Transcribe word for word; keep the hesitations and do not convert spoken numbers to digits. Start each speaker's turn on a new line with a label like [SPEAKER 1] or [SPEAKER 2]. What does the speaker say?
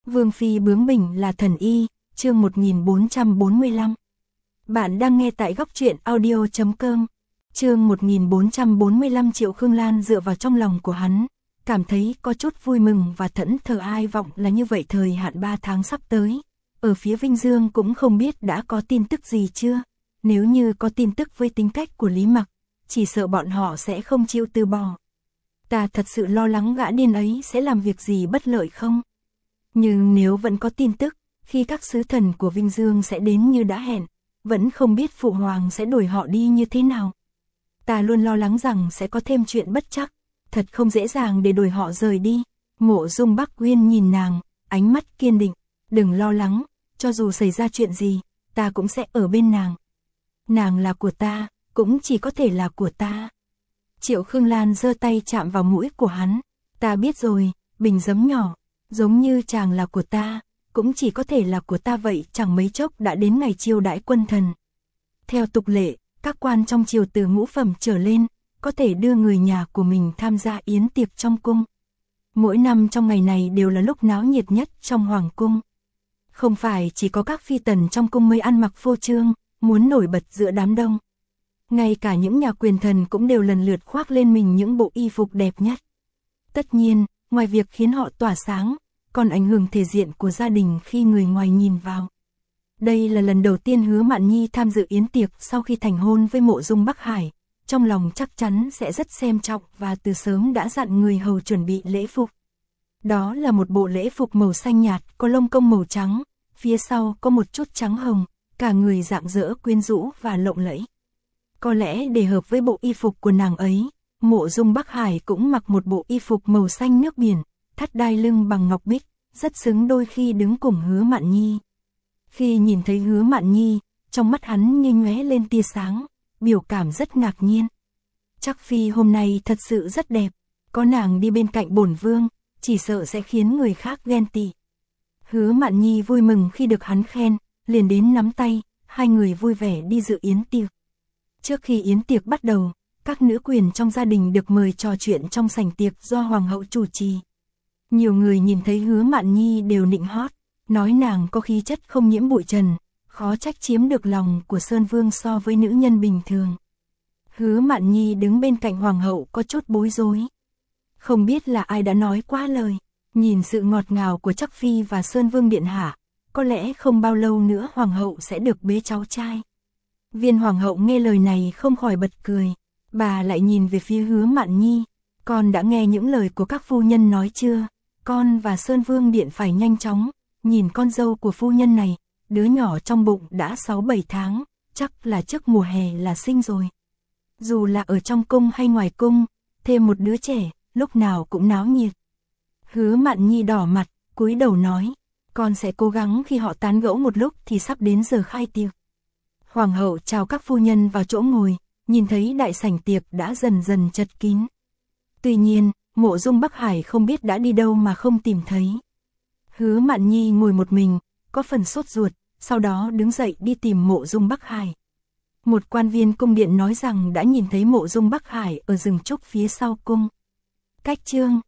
[SPEAKER 1] Vương phi bướng bỉnh là thần y, chương một nghìn bốn trăm bốn mươi lăm. Bạn đang nghe tại góc truyện audio chấm com. Chương một nghìn bốn trăm bốn mươi lăm. Triệu Khương Lan dựa vào trong lòng của hắn, cảm thấy có chút vui mừng và thẫn thờ. Ai vọng là như vậy. Thời hạn ba tháng sắp tới, ở phía Vinh Dương cũng không biết đã có tin tức gì chưa. Nếu như có tin tức với tính cách của Lý Mặc, chỉ sợ bọn họ sẽ không chịu từ bỏ. Ta thật sự lo lắng gã điên ấy sẽ làm việc gì bất lợi không. Nhưng nếu vẫn có tin tức, khi các sứ thần của Vinh Dương sẽ đến như đã hẹn, vẫn không biết Phụ Hoàng sẽ đuổi họ đi như thế nào. Ta luôn lo lắng rằng sẽ có thêm chuyện bất trắc, thật không dễ dàng để đuổi họ rời đi. Mộ Dung Bắc Uyên nhìn nàng, ánh mắt kiên định, đừng lo lắng, cho dù xảy ra chuyện gì, ta cũng sẽ ở bên nàng. Nàng là của ta, cũng chỉ có thể là của ta. Triệu Khương Lan giơ tay chạm vào mũi của hắn, ta biết rồi, bình giấm nhỏ, giống như chàng là của ta, cũng chỉ có thể là của ta vậy. Chẳng mấy chốc đã đến ngày chiêu đãi quân thần. Theo tục lệ, các quan trong triều từ ngũ phẩm trở lên, có thể đưa người nhà của mình tham gia yến tiệc trong cung. Mỗi năm trong ngày này đều là lúc náo nhiệt nhất trong hoàng cung. Không phải chỉ có các phi tần trong cung mới ăn mặc phô trương, muốn nổi bật giữa đám đông. Ngay cả những nhà quyền thần cũng đều lần lượt khoác lên mình những bộ y phục đẹp nhất. Tất nhiên, ngoài việc khiến họ tỏa sáng, còn ảnh hưởng thể diện của gia đình khi người ngoài nhìn vào. Đây là lần đầu tiên Hứa Mạn Nhi tham dự yến tiệc sau khi thành hôn với Mộ Dung Bắc Hải, trong lòng chắc chắn sẽ rất xem trọng và từ sớm đã dặn người hầu chuẩn bị lễ phục. Đó là một bộ lễ phục màu xanh nhạt, có lông công màu trắng, phía sau có một chút trắng hồng, cả người rạng rỡ quyến rũ và lộng lẫy. Có lẽ để hợp với bộ y phục của nàng ấy, Mộ Dung Bắc Hải cũng mặc một bộ y phục màu xanh nước biển, thắt đai lưng bằng ngọc bích, rất xứng đôi khi đứng cùng Hứa Mạn Nhi. Khi nhìn thấy Hứa Mạn Nhi, trong mắt hắn như nhoé lên tia sáng, biểu cảm rất ngạc nhiên. Chắc phi hôm nay thật sự rất đẹp, có nàng đi bên cạnh bổn vương, chỉ sợ sẽ khiến người khác ghen tị. Hứa Mạn Nhi vui mừng khi được hắn khen, liền đến nắm tay, hai người vui vẻ đi dự yến tiệc. Trước khi yến tiệc bắt đầu, các nữ quyền trong gia đình được mời trò chuyện trong sảnh tiệc do hoàng hậu chủ trì. Nhiều người nhìn thấy Hứa Mạn Nhi đều nịnh hót, nói nàng có khí chất không nhiễm bụi trần, khó trách chiếm được lòng của Sơn Vương so với nữ nhân bình thường. Hứa Mạn Nhi đứng bên cạnh hoàng hậu có chút bối rối. Không biết là ai đã nói quá lời, nhìn sự ngọt ngào của Trắc Phi và Sơn Vương điện hạ, có lẽ không bao lâu nữa hoàng hậu sẽ được bế cháu trai. Viên hoàng hậu nghe lời này không khỏi bật cười, bà lại nhìn về phía Hứa Mạn Nhi, con đã nghe những lời của các phu nhân nói chưa? Con và Sơn Vương điện phải nhanh chóng, nhìn con dâu của phu nhân này, đứa nhỏ trong bụng đã sáu bảy tháng, chắc là trước mùa hè là sinh rồi. Dù là ở trong cung hay ngoài cung, thêm một đứa trẻ, lúc nào cũng náo nhiệt. Hứa Mạn Nhi đỏ mặt, cúi đầu nói, con sẽ cố gắng. Khi họ tán gẫu một lúc thì sắp đến giờ khai tiệc. Hoàng hậu chào các phu nhân vào chỗ ngồi, nhìn thấy đại sảnh tiệc đã dần dần chật kín. Tuy nhiên, Mộ Dung Bắc Hải không biết đã đi đâu mà không tìm thấy. Hứa Mạn Nhi ngồi một mình, có phần sốt ruột, sau đó đứng dậy đi tìm Mộ Dung Bắc Hải. Một quan viên cung điện nói rằng đã nhìn thấy Mộ Dung Bắc Hải ở rừng trúc phía sau cung. Cách chương